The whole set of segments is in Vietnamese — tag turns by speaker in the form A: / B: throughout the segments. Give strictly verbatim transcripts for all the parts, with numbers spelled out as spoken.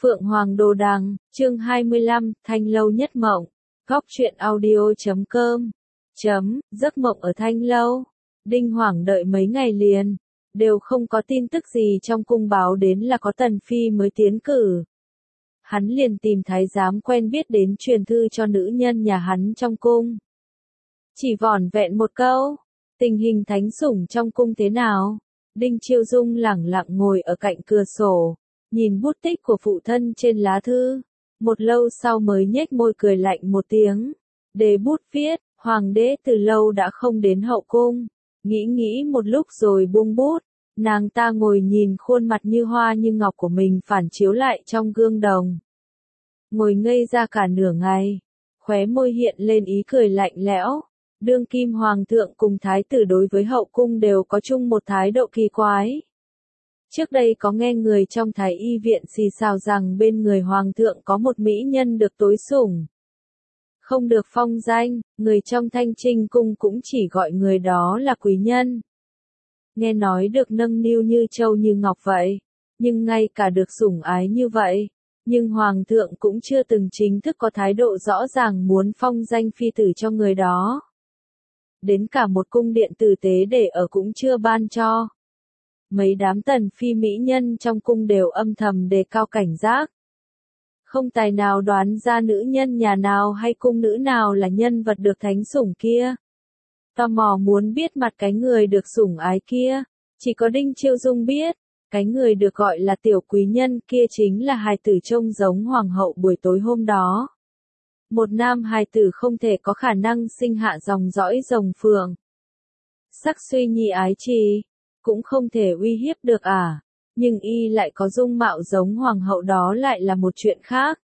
A: Phượng Hoàng Đồ Đằng, chương hai mươi lăm, Thanh Lâu Nhất Mộng. Góc truyện audio chấm com. Chấm, giấc mộng ở Thanh Lâu. Đinh Hoảng đợi mấy ngày liền, đều không có tin tức gì trong cung báo đến là có Tần Phi mới tiến cử. Hắn liền tìm thái giám quen biết đến truyền thư cho nữ nhân nhà hắn trong cung. Chỉ vỏn vẹn một câu, tình hình thánh sủng trong cung thế nào? Đinh Chiêu Dung lẳng lặng ngồi ở cạnh cửa sổ, nhìn bút tích của phụ thân trên lá thư, một lâu sau mới nhếch môi cười lạnh một tiếng. Đề bút viết, hoàng đế từ lâu đã không đến hậu cung, nghĩ nghĩ một lúc rồi buông bút, nàng ta ngồi nhìn khuôn mặt như hoa như ngọc của mình phản chiếu lại trong gương đồng. Ngồi ngây ra cả nửa ngày, khóe môi hiện lên ý cười lạnh lẽo. Đương kim hoàng thượng cùng thái tử đối với hậu cung đều có chung một thái độ kỳ quái. Trước đây có nghe người trong thái y viện xì xào rằng bên người hoàng thượng có một mỹ nhân được tối sủng. Không được phong danh, người trong Thanh Trinh cung cũng chỉ gọi người đó là quý nhân. Nghe nói được nâng niu như châu như ngọc vậy, nhưng ngay cả được sủng ái như vậy, nhưng hoàng thượng cũng chưa từng chính thức có thái độ rõ ràng muốn phong danh phi tử cho người đó. Đến cả một cung điện tử tế để ở cũng chưa ban cho. Mấy đám tần phi mỹ nhân trong cung đều âm thầm đề cao cảnh giác. Không tài nào đoán ra nữ nhân nhà nào hay cung nữ nào là nhân vật được thánh sủng kia. Tò mò muốn biết mặt cái người được sủng ái kia, chỉ có Đinh Chiêu Dung biết, cái người được gọi là tiểu quý nhân kia chính là hài tử trông giống hoàng hậu buổi tối hôm đó. Một nam hài tử không thể có khả năng sinh hạ dòng dõi rồng phượng. Sắc suy nhi ái trì, cũng không thể uy hiếp được à, nhưng y lại có dung mạo giống hoàng hậu đó lại là một chuyện khác.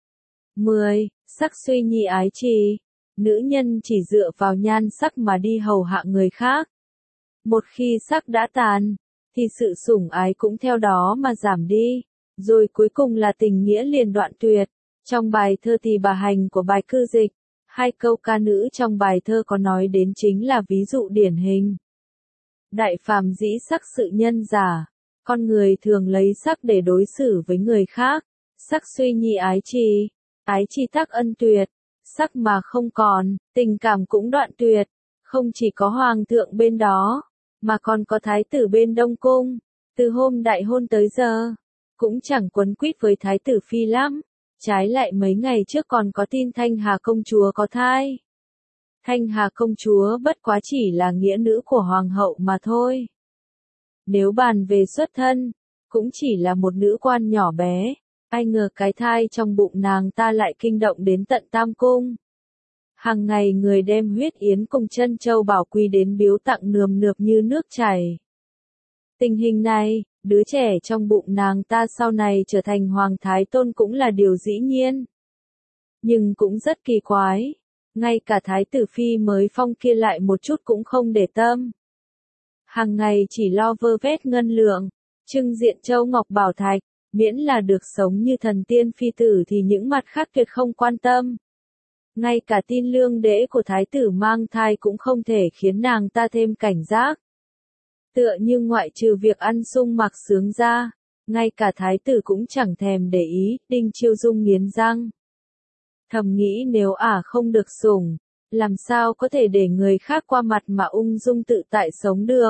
A: mười. Sắc suy nhi ái trì, nữ nhân chỉ dựa vào nhan sắc mà đi hầu hạ người khác. Một khi sắc đã tàn, thì sự sủng ái cũng theo đó mà giảm đi, rồi cuối cùng là tình nghĩa liền đoạn tuyệt. Trong bài thơ Tỳ Bà Hành của Bài Cư Dịch, hai câu ca nữ trong bài thơ có nói đến chính là ví dụ điển hình. Đại phàm dĩ sắc sự nhân giả, con người thường lấy sắc để đối xử với người khác, sắc suy nhi ái trì, ái trì tắc ân tuyệt, sắc mà không còn, tình cảm cũng đoạn tuyệt, không chỉ có hoàng thượng bên đó, mà còn có thái tử bên Đông Cung, từ hôm đại hôn tới giờ, cũng chẳng quấn quýt với thái tử phi lắm. Trái lại mấy ngày trước còn có tin Thanh Hà công chúa có thai. Thanh Hà công chúa bất quá chỉ là nghĩa nữ của hoàng hậu mà thôi. Nếu bàn về xuất thân, cũng chỉ là một nữ quan nhỏ bé, ai ngờ cái thai trong bụng nàng ta lại kinh động đến tận Tam Cung. Hàng ngày người đem huyết yến cùng chân châu bảo quy đến biếu tặng nườm nượp như nước chảy. Tình hình này, đứa trẻ trong bụng nàng ta sau này trở thành hoàng thái tôn cũng là điều dĩ nhiên. Nhưng cũng rất kỳ quái, ngay cả thái tử phi mới phong kia lại một chút cũng không để tâm. Hàng ngày chỉ lo vơ vét ngân lượng, trưng diện châu ngọc bảo thạch, miễn là được sống như thần tiên phi tử thì những mặt khác tuyệt không quan tâm. Ngay cả tin lương đễ của thái tử mang thai cũng không thể khiến nàng ta thêm cảnh giác. Tựa như ngoại trừ việc ăn sung mặc sướng ra, ngay cả thái tử cũng chẳng thèm để ý. Đinh Chiêu Dung nghiến răng. Thầm nghĩ nếu ả không được sủng, làm sao có thể để người khác qua mặt mà ung dung tự tại sống được.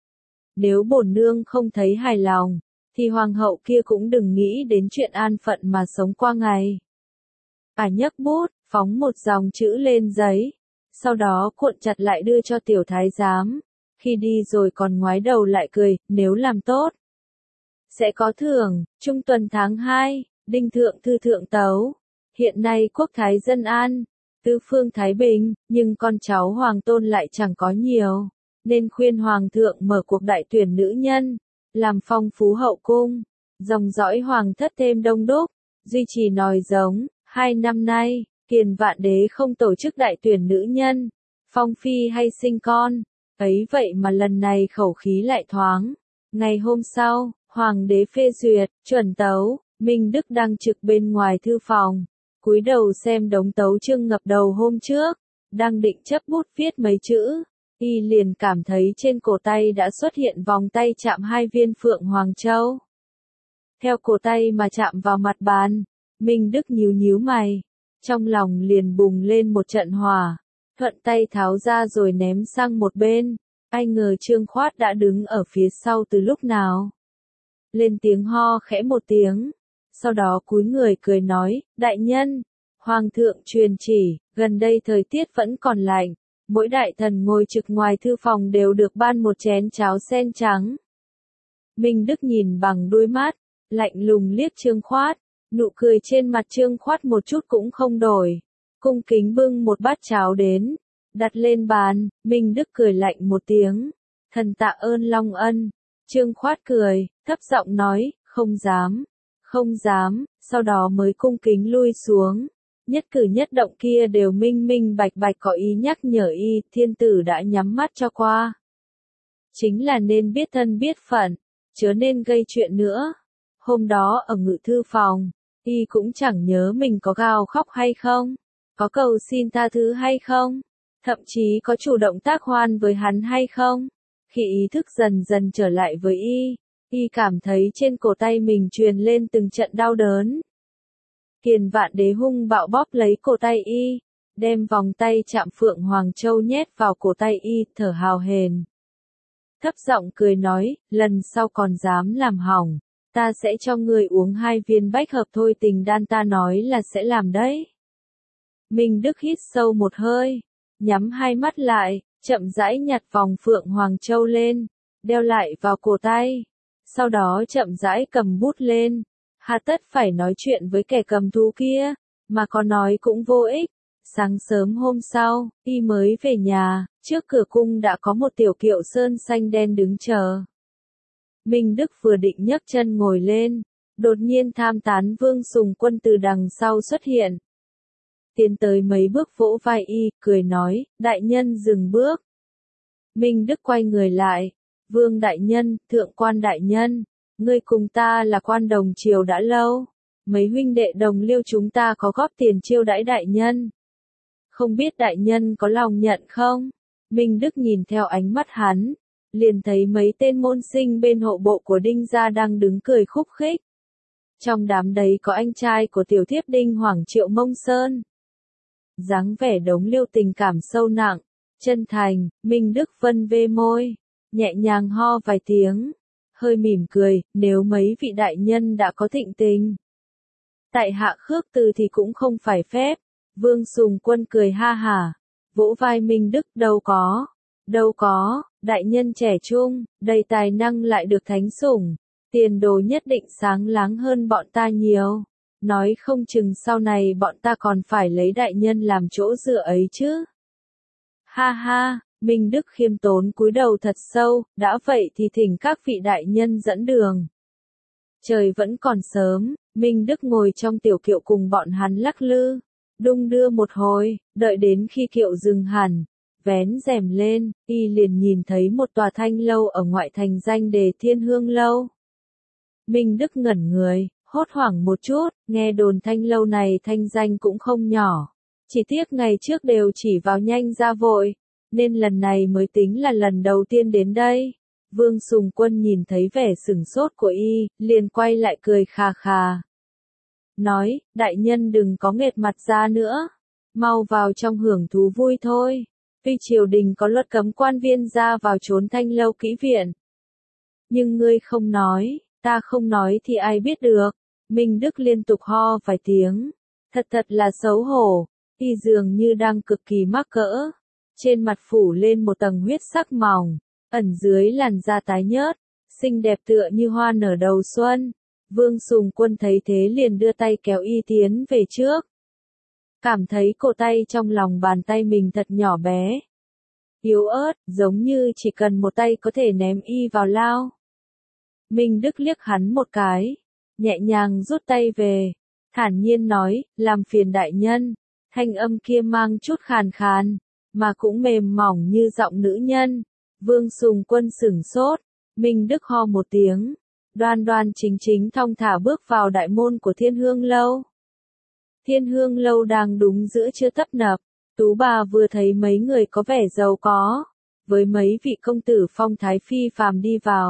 A: Nếu bổn nương không thấy hài lòng, thì hoàng hậu kia cũng đừng nghĩ đến chuyện an phận mà sống qua ngày. Ả nhấc bút, phóng một dòng chữ lên giấy, sau đó cuộn chặt lại đưa cho tiểu thái giám. Khi đi rồi còn ngoái đầu lại cười, nếu làm tốt, sẽ có thưởng. Trung tuần tháng hai, Đinh Thượng Thư thượng tấu. Hiện nay quốc thái dân an, tứ phương thái bình, nhưng con cháu hoàng tôn lại chẳng có nhiều, nên khuyên hoàng thượng mở cuộc đại tuyển nữ nhân, làm phong phú hậu cung, dòng dõi hoàng thất thêm đông đúc, duy trì nòi giống. Hai năm nay, Kiền Vạn Đế không tổ chức đại tuyển nữ nhân, phong phi hay sinh con. Ấy vậy mà lần này khẩu khí lại thoáng. Ngày hôm sau, hoàng đế phê duyệt, chuẩn tấu, Minh Đức đang trực bên ngoài thư phòng, cúi đầu xem đống tấu chương ngập đầu hôm trước, đang định chấp bút viết mấy chữ, y liền cảm thấy trên cổ tay đã xuất hiện vòng tay chạm hai viên phượng hoàng châu. theo cổ tay mà chạm vào mặt bàn. Minh Đức nhíu nhíu mày, trong lòng liền bùng lên một trận hỏa, thuận tay tháo ra rồi ném sang một bên. Ai ngờ Trương Khoát đã đứng ở phía sau từ lúc nào. Lên tiếng ho khẽ một tiếng, sau đó cúi người cười nói, đại nhân, hoàng thượng truyền chỉ, gần đây thời tiết vẫn còn lạnh, mỗi đại thần ngồi trực ngoài thư phòng đều được ban một chén cháo sen trắng. Minh Đức nhìn bằng đôi mắt, lạnh lùng liếc Trương Khoát, nụ cười trên mặt Trương Khoát một chút cũng không đổi, cung kính bưng một bát cháo đến, đặt lên bàn. Minh Đức cười lạnh một tiếng, thần tạ ơn Long Ân. Trương Khoát cười, thấp giọng nói, không dám, không dám, sau đó mới cung kính lui xuống. Nhất cử nhất động kia đều minh minh bạch bạch có ý nhắc nhở y, thiên tử đã nhắm mắt cho qua. Chính là nên biết thân biết phận, chớ nên gây chuyện nữa. Hôm đó ở ngự thư phòng, y cũng chẳng nhớ mình có gào khóc hay không, có cầu xin tha thứ hay không, thậm chí có chủ động tác hoan với hắn hay không. Khi ý thức dần dần trở lại với y, y cảm thấy trên cổ tay mình truyền lên từng trận đau đớn. Kiền Vạn Đế hung bạo bóp lấy cổ tay y, đem vòng tay chạm Phượng Hoàng Châu nhét vào cổ tay y, thở hào hển. Thấp giọng cười nói, lần sau còn dám làm hỏng, ta sẽ cho ngươi uống hai viên bách hợp thôi tình đan, ta nói là sẽ làm đấy. Minh Đức hít sâu một hơi, nhắm hai mắt lại, chậm rãi nhặt vòng Phượng Hoàng Châu lên, đeo lại vào cổ tay, sau đó chậm rãi cầm bút lên. Hà tất phải nói chuyện với kẻ cầm thú kia, mà có nói cũng vô ích. Sáng sớm hôm sau, y mới về nhà, trước cửa cung đã có một tiểu kiệu sơn xanh đen đứng chờ. Minh Đức vừa định nhấc chân ngồi lên, đột nhiên tham tán Vương Sùng Quân từ đằng sau xuất hiện. Tiến tới mấy bước vỗ vai y, cười nói, đại nhân dừng bước. Minh Đức quay người lại, Vương đại nhân, thượng quan đại nhân, ngươi cùng ta là quan đồng triều đã lâu, mấy huynh đệ đồng liêu chúng ta có góp tiền chiêu đãi đại nhân. Không biết đại nhân có lòng nhận không? Minh Đức nhìn theo ánh mắt hắn, liền thấy mấy tên môn sinh bên hộ bộ của Đinh gia đang đứng cười khúc khích. Trong đám đấy có anh trai của tiểu thiếp Đinh Hoàng Triệu Mông Sơn. Dáng vẻ đống liêu tình cảm sâu nặng, chân thành. Minh Đức vân vê môi, nhẹ nhàng ho vài tiếng, hơi mỉm cười, nếu mấy vị đại nhân đã có thịnh tình, tại hạ khước từ thì cũng không phải phép. Vương Sùng Quân cười ha hả, vỗ vai Minh Đức, đâu có, đâu có, đại nhân trẻ trung, đầy tài năng lại được thánh sủng, tiền đồ nhất định sáng láng hơn bọn ta nhiều, nói không chừng sau này bọn ta còn phải lấy đại nhân làm chỗ dựa ấy chứ. Ha ha, Minh Đức khiêm tốn cúi đầu thật sâu, đã vậy thì thỉnh các vị đại nhân dẫn đường. Trời vẫn còn sớm, Minh Đức ngồi trong tiểu kiệu cùng bọn hắn lắc lư, đung đưa một hồi, đợi đến khi kiệu dừng hẳn, vén rèm lên, y liền nhìn thấy một tòa thanh lâu ở ngoại thành danh đề Thiên Hương Lâu. Minh Đức ngẩn người, hốt hoảng một chút, nghe đồn thanh lâu này thanh danh cũng không nhỏ, chỉ tiếc ngày trước đều chỉ vào nhanh ra vội, nên lần này mới tính là lần đầu tiên đến đây. Vương Sùng Quân nhìn thấy vẻ sửng sốt của y, liền quay lại cười khà khà. Nói, đại nhân đừng có nghệt mặt ra nữa, mau vào trong hưởng thú vui thôi. Tuy triều đình có luật cấm quan viên ra vào trốn thanh lâu kỹ viện, nhưng ngươi không nói, ta không nói thì ai biết được. Minh Đức liên tục ho vài tiếng, thật thật là xấu hổ, y dường như đang cực kỳ mắc cỡ, trên mặt phủ lên một tầng huyết sắc mỏng, ẩn dưới làn da tái nhợt, xinh đẹp tựa như hoa nở đầu xuân. Vương Sùng Quân thấy thế liền đưa tay kéo y tiến về trước. Cảm thấy cổ tay trong lòng bàn tay mình thật nhỏ bé, yếu ớt, giống như chỉ cần một tay có thể ném y vào lao. Minh Đức liếc hắn một cái, nhẹ nhàng rút tay về, thản nhiên nói, làm phiền đại nhân. Thanh âm kia mang chút khàn khàn, mà cũng mềm mỏng như giọng nữ nhân. Vương Sùng Quân sửng sốt, Minh Đức ho một tiếng, đoan đoan chính chính thong thả bước vào đại môn của Thiên Hương Lâu. Thiên Hương Lâu đang đúng giữa trưa tấp nập, Tú bà vừa thấy mấy người có vẻ giàu có, với mấy vị công tử phong thái phi phàm đi vào,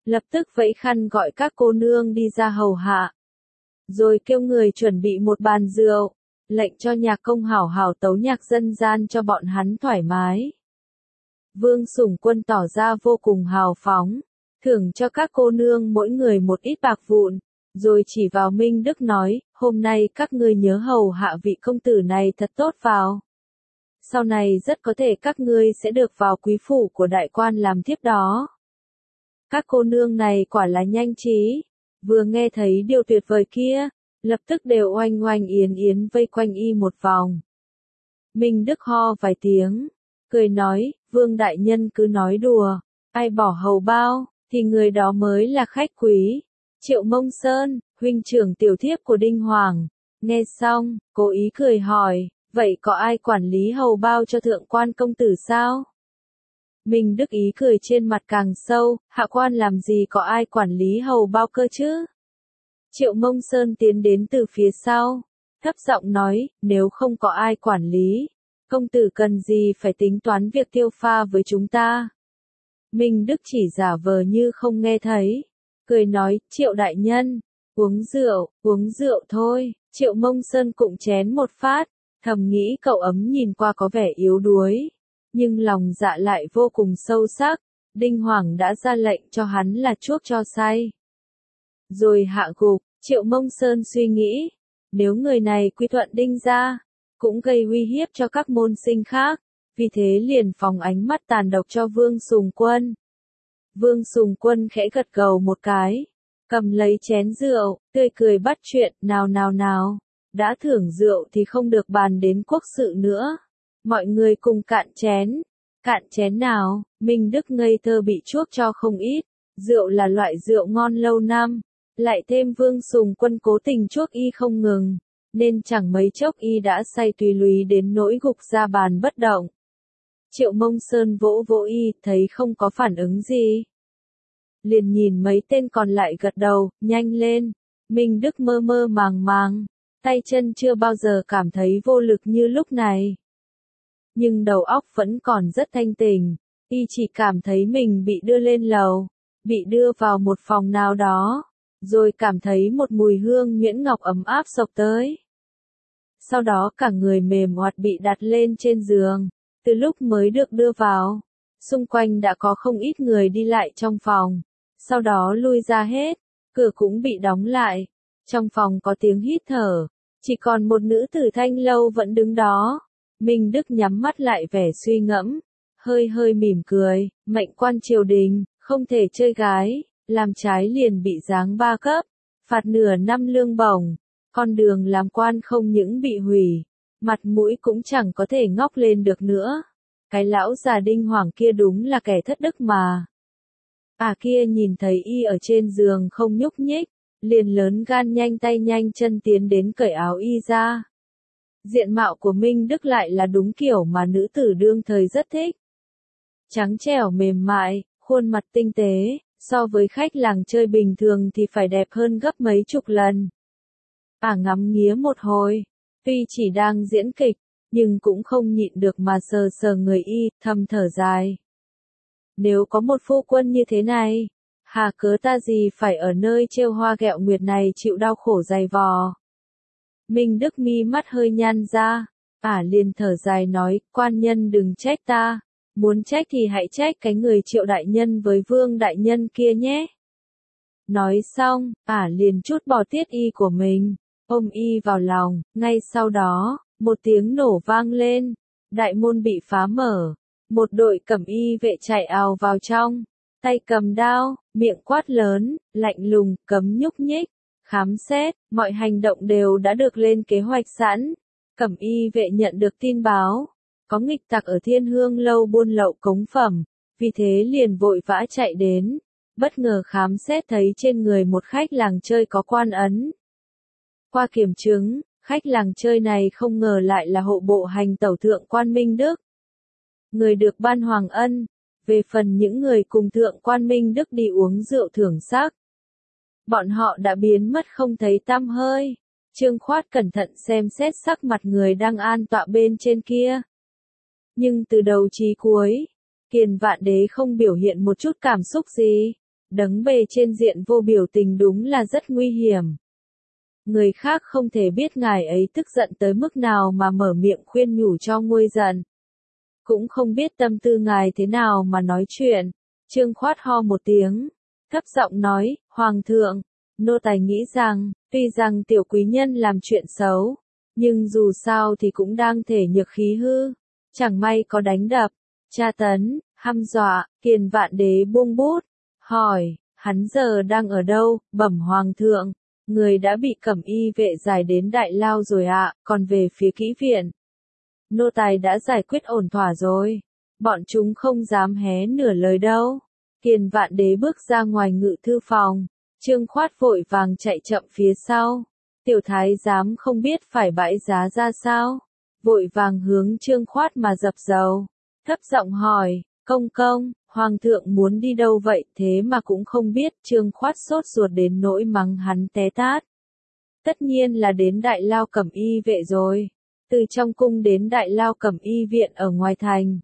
A: lập tức vẫy khăn gọi các cô nương đi ra hầu hạ. Rồi kêu người chuẩn bị một bàn rượu, lệnh cho nhạc công hảo hảo tấu nhạc dân gian cho bọn hắn thoải mái. Vương Sùng Quân tỏ ra vô cùng hào phóng, thưởng cho các cô nương mỗi người một ít bạc vụn, rồi chỉ vào Minh Đức nói, hôm nay các ngươi nhớ hầu hạ vị công tử này thật tốt vào. Sau này rất có thể các ngươi sẽ được vào quý phủ của đại quan làm thiếp đó. Các cô nương này quả là nhanh trí, vừa nghe thấy điều tuyệt vời kia, lập tức đều oanh oanh yến yến vây quanh y một vòng. Minh Đức ho vài tiếng, cười nói, Vương đại nhân cứ nói đùa, ai bỏ hầu bao, thì người đó mới là khách quý. Triệu Mông Sơn, huynh trưởng tiểu thiếp của Đinh Hoàng, nghe xong, cố ý cười hỏi, vậy có ai quản lý hầu bao cho thượng quan công tử sao? Minh Đức ý cười trên mặt càng sâu, hạ quan làm gì có ai quản lý hầu bao cơ chứ? Triệu Mông Sơn tiến đến từ phía sau, thấp giọng nói, nếu không có ai quản lý, công tử cần gì phải tính toán việc tiêu pha với chúng ta? Minh Đức chỉ giả vờ như không nghe thấy, cười nói, Triệu đại nhân, uống rượu, uống rượu thôi. Triệu Mông Sơn cụng chén một phát, thầm nghĩ cậu ấm nhìn qua có vẻ yếu đuối, nhưng lòng dạ lại vô cùng sâu sắc. Đinh Hoàng đã ra lệnh cho hắn là chuốc cho say, rồi hạ gục. Triệu Mông Sơn suy nghĩ, nếu người này quy thuận Đinh gia, cũng gây uy hiếp cho các môn sinh khác, vì thế liền phóng ánh mắt tàn độc cho Vương Sùng Quân. Vương Sùng Quân khẽ gật gđầu một cái, cầm lấy chén rượu, tươi cười bắt chuyện, nào nào nào, đã thưởng rượu thì không được bàn đến quốc sự nữa. Mọi người cùng cạn chén, cạn chén nào, Minh Đức ngây thơ bị chuốc cho không ít, rượu là loại rượu ngon lâu năm, lại thêm Vương Sùng Quân cố tình chuốc y không ngừng, nên chẳng mấy chốc y đã say tùy lùi đến nỗi gục ra bàn bất động. Triệu Mông Sơn vỗ vỗ y, thấy không có phản ứng gì, liền nhìn mấy tên còn lại gật đầu, nhanh lên. Minh Đức mơ mơ màng màng, tay chân chưa bao giờ cảm thấy vô lực như lúc này. Nhưng đầu óc vẫn còn rất thanh tỉnh, y chỉ cảm thấy mình bị đưa lên lầu, bị đưa vào một phòng nào đó, rồi cảm thấy một mùi hương nhuyễn ngọc ấm áp xộc tới. Sau đó cả người mềm oặt bị đặt lên trên giường, từ lúc mới được đưa vào, xung quanh đã có không ít người đi lại trong phòng, sau đó lui ra hết, cửa cũng bị đóng lại, trong phòng có tiếng hít thở, chỉ còn một nữ tử thanh lâu vẫn đứng đó. Minh Đức nhắm mắt lại vẻ suy ngẫm, hơi hơi mỉm cười, mệnh quan triều đình, không thể chơi gái, làm trái liền bị giáng ba cấp, phạt nửa năm lương bổng, con đường làm quan không những bị hủy, mặt mũi cũng chẳng có thể ngóc lên được nữa. Cái lão già Đinh Hoàng kia đúng là kẻ thất đức mà. À kia nhìn thấy y ở trên giường không nhúc nhích, liền lớn gan nhanh tay nhanh chân tiến đến cởi áo y ra. Diện mạo của Minh Đức lại là đúng kiểu mà nữ tử đương thời rất thích. Trắng trẻo mềm mại, khuôn mặt tinh tế, so với khách làng chơi bình thường thì phải đẹp hơn gấp mấy chục lần. À ngắm nghía một hồi, tuy chỉ đang diễn kịch, nhưng cũng không nhịn được mà sờ sờ người y, thầm thở dài. Nếu có một phu quân như thế này, hà cớ ta gì phải ở nơi trêu hoa ghẹo nguyệt này chịu đau khổ dày vò. Minh Đức mi mắt hơi nhăn ra, ả liền thở dài nói, quan nhân đừng trách ta, muốn trách thì hãy trách cái người Triệu đại nhân với Vương đại nhân kia nhé. Nói xong, ả liền trút bỏ tiết y của mình, ôm y vào lòng, ngay sau đó, một tiếng nổ vang lên, đại môn bị phá mở, một đội cẩm y vệ chạy ào vào trong, tay cầm đao, miệng quát lớn, lạnh lùng, cấm nhúc nhích. Khám xét, mọi hành động đều đã được lên kế hoạch sẵn. Cẩm y vệ nhận được tin báo, có nghịch tặc ở Thiên Hương lâu buôn lậu cống phẩm, vì thế liền vội vã chạy đến, bất ngờ khám xét thấy trên người một khách làng chơi có quan ấn. Qua kiểm chứng, khách làng chơi này không ngờ lại là hộ bộ hành tẩu thượng quan Minh Đức, người được ban hoàng ân. Về phần những người cùng thượng quan Minh Đức đi uống rượu thưởng sắc, bọn họ đã biến mất không thấy tăm hơi. Trương Khoát cẩn thận xem xét sắc mặt người đang an tọa bên trên kia. Nhưng từ đầu chí cuối, Kiền Vạn Đế không biểu hiện một chút cảm xúc gì. Đấng bề trên diện vô biểu tình đúng là rất nguy hiểm. Người khác không thể biết ngài ấy tức giận tới mức nào mà mở miệng khuyên nhủ cho nguôi giận. Cũng không biết tâm tư ngài thế nào mà nói chuyện. Trương Khoát ho một tiếng, thấp giọng nói, Hoàng thượng, nô tài nghĩ rằng, tuy rằng tiểu quý nhân làm chuyện xấu, nhưng dù sao thì cũng đang thể nhược khí hư, chẳng may có đánh đập, tra tấn, hăm dọa. Kiền Vạn Đế buông bút, hỏi, hắn giờ đang ở đâu? Bẩm Hoàng thượng, người đã bị cẩm y vệ giải đến đại lao rồi ạ, còn về phía kỹ viện, nô tài đã giải quyết ổn thỏa rồi, bọn chúng không dám hé nửa lời đâu. Kiền Vạn Đế bước ra ngoài ngự thư phòng, Trương Khoát vội vàng chạy chậm phía sau. Tiểu thái giám không biết phải bãi giá ra sao, vội vàng hướng Trương Khoát mà dập dầu, thấp giọng hỏi, công công, Hoàng thượng muốn đi đâu vậy? Thế mà cũng không biết. Trương Khoát sốt ruột đến nỗi mắng hắn té tát. Tất nhiên là đến đại lao cẩm y vệ rồi, từ trong cung đến đại lao cẩm y viện ở ngoài thành.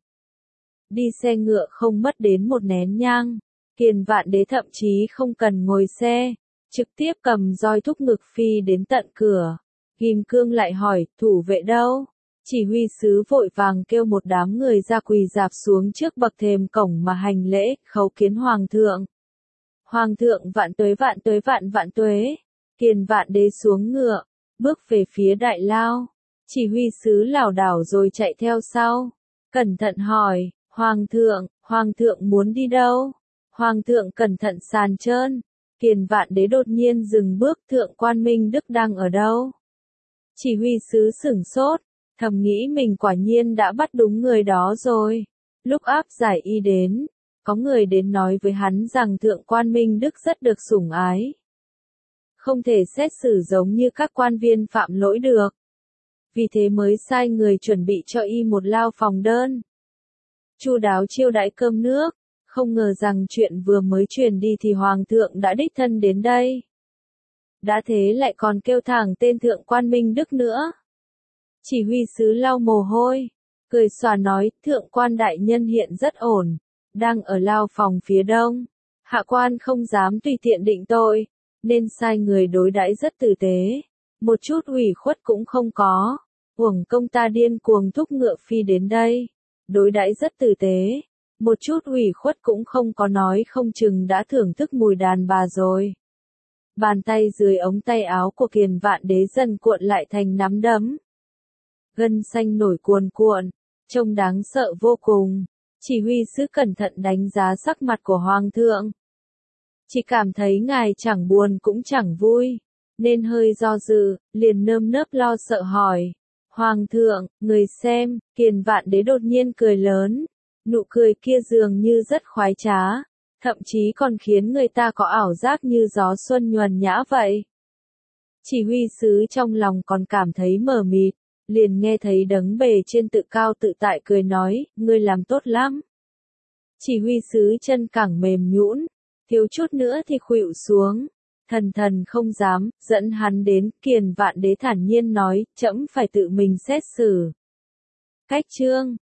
A: Đi xe ngựa không mất đến một nén nhang, Kiền Vạn Đế thậm chí không cần ngồi xe, trực tiếp cầm roi thúc ngực phi đến tận cửa. Kim Cương lại hỏi, thủ vệ đâu? Chỉ huy sứ vội vàng kêu một đám người ra quỳ dạp xuống trước bậc thềm cổng mà hành lễ, khấu kiến Hoàng thượng. Hoàng thượng vạn tuế vạn tuế vạn vạn tuế. Kiền Vạn Đế xuống ngựa, bước về phía đại lao. Chỉ huy sứ lảo đảo rồi chạy theo sau. Cẩn thận hỏi, Hoàng thượng, Hoàng thượng muốn đi đâu? Hoàng thượng cẩn thận sàn trơn. Kiền Vạn Đế đột nhiên dừng bước, thượng quan Minh Đức đang ở đâu? Chỉ huy sứ sửng sốt, thầm nghĩ mình quả nhiên đã bắt đúng người đó rồi. Lúc áp giải y đến, có người đến nói với hắn rằng thượng quan Minh Đức rất được sủng ái. Không thể xét xử giống như các quan viên phạm lỗi được. Vì thế mới sai người chuẩn bị cho y một lao phòng đơn. Chu đáo chiêu đãi cơm nước, không ngờ rằng chuyện vừa mới truyền đi thì Hoàng thượng đã đích thân đến đây. Đã thế lại còn kêu thẳng tên thượng quan Minh Đức nữa. Chỉ huy sứ lau mồ hôi, cười xòa nói, thượng quan đại nhân hiện rất ổn, đang ở lao phòng phía đông. Hạ quan không dám tùy tiện định tội, nên sai người đối đãi rất tử tế, một chút ủy khuất cũng không có. Uổng công ta điên cuồng thúc ngựa phi đến đây, đối đãi rất tử tế, một chút ủy khuất cũng không có, nói không chừng đã thưởng thức mùi đàn bà rồi. Bàn tay dưới ống tay áo của Kiền Vạn Đế dần cuộn lại thành nắm đấm. Gân xanh nổi cuồn cuộn, trông đáng sợ vô cùng. Chỉ huy sứ cẩn thận đánh giá sắc mặt của Hoàng thượng. Chỉ cảm thấy ngài chẳng buồn cũng chẳng vui, nên hơi do dự, liền nơm nớp lo sợ hỏi. Hoàng thượng, người xem. Kiền Vạn Đế đột nhiên cười lớn, nụ cười kia dường như rất khoái trá, thậm chí còn khiến người ta có ảo giác như gió xuân nhuần nhã vậy. Chỉ huy sứ trong lòng còn cảm thấy mờ mịt, liền nghe thấy đấng bề trên tự cao tự tại cười nói, ngươi làm tốt lắm. Chỉ huy sứ chân cẳng mềm nhũn, thiếu chút nữa thì khuỵu xuống, thần thần không dám, dẫn hắn đến. Kiền Vạn Đế thản nhiên nói, trẫm phải tự mình xét xử. Cách chương